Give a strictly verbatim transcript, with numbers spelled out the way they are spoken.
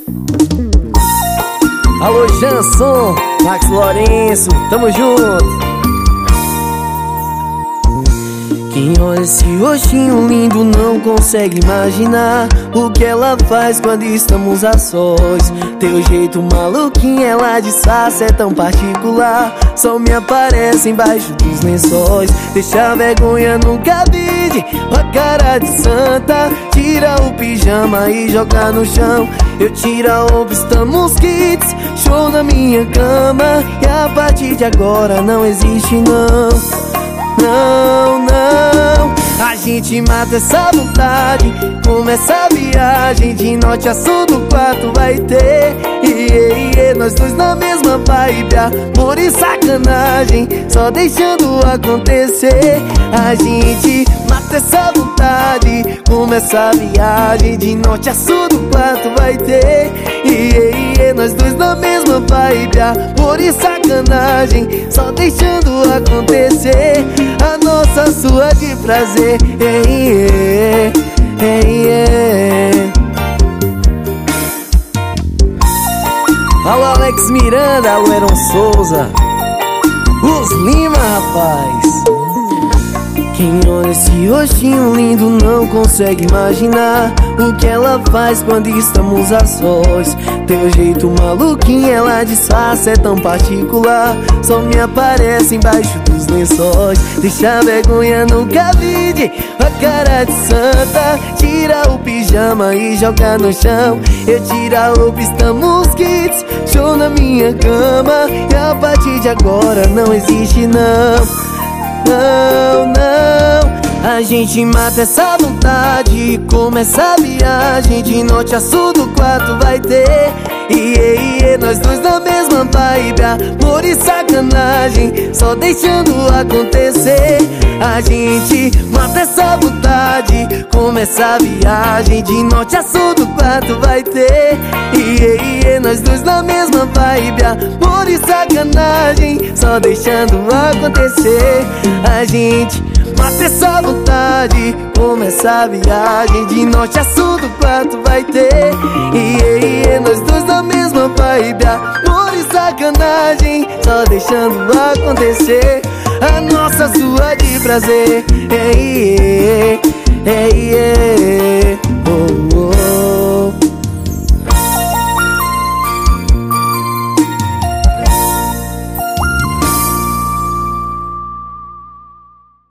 Alô, Janson, Max Lourenço, tamo junto. Quem olha esse rostinho lindo não consegue imaginar o que ela faz quando estamos a sós. Teu jeito maluquinho, ela disfarça, é tão particular, só me aparece embaixo dos lençóis. Deixa a vergonha no cabide, a cara de santa. Tira o pijama e joga no chão. Eu tiro a roupa, estamos kits, show na minha cama. E a partir de agora não existe não. Não, não, a gente mata essa vontade, começa a viagem, de norte a sul do quarto vai ter. E, e, e nós dois na mesma vibe, amor e sacanagem, só deixando acontecer. A gente mata essa vontade, começa a viagem, de norte a sul do quarto vai ter. E, e, e nós dois na mesma vibe, amor e sacanagem, só deixando acontecer. A nossa sua de prazer. Ei, ei, ei, ei. Alô, Alex Miranda, alô, Eron Souza, os Lima, rapaz. Quem olha esse rostinho lindo não consegue imaginar o que ela faz quando estamos a sós. Teu jeito maluquinho, ela disfarça, é tão particular, só me aparece embaixo dos lençóis. Deixa a vergonha no cabide, a cara de santa. Tira o pijama e joga no chão. Eu tiro a roupa, estamos kits, show na minha cama. E a partir de agora não existe não. Não, não, a gente mata essa vontade, começa a viagem, de norte a sul do quarto vai ter. E, e, e nós dois na mesma vibe, amor e sacanagem, só deixando acontecer. A gente mata essa vontade, começa a viagem, de norte a sul do quarto vai ter. E, e, e nós dois na mesma vibe, amor e sacanagem, só deixando acontecer. A gente mata essa vontade, começa a viagem, de norte a sul do quarto vai ter. E, e, e nós dois na mesma vibe, amor e sacanagem, só deixando acontecer. A nossa sua de prazer. Ei, ei.